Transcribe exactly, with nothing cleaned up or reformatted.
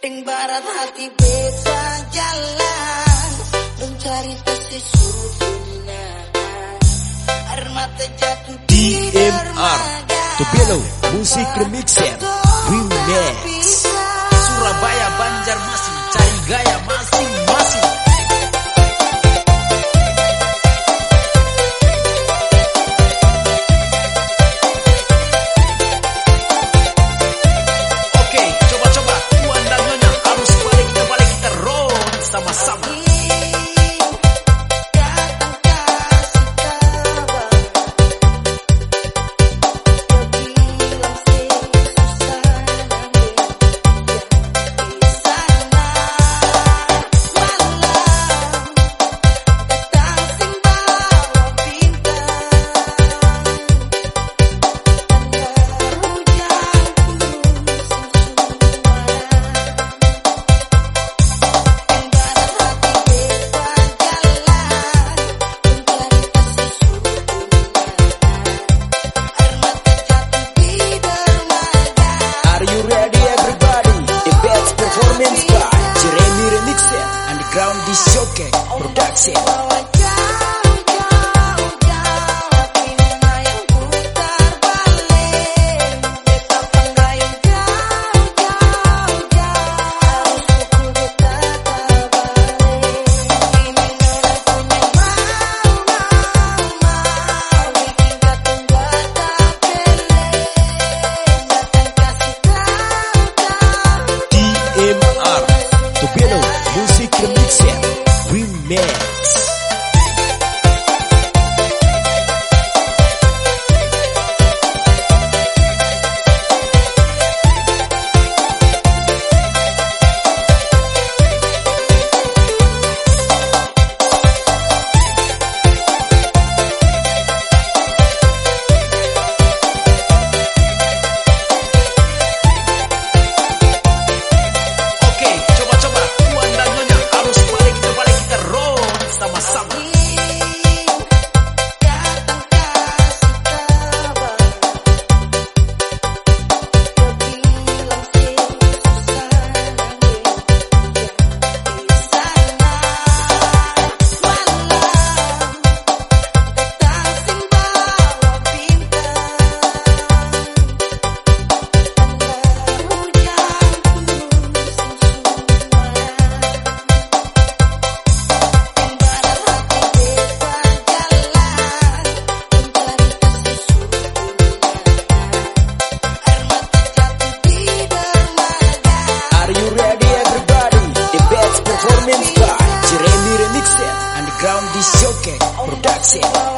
Deng barat hati beta jalan mencari sesuatunya. Air mata jatuh di D M R Tobelo Musik Remixer Remix Surabaya Banjarmasin, cari gaya masing-masing. Oke, coba-coba tuan dan nyonya harus balik kita balik kita roll sama-sama. Ground di Showcase Production. Jeremy Remixer Underground di Showcase Production.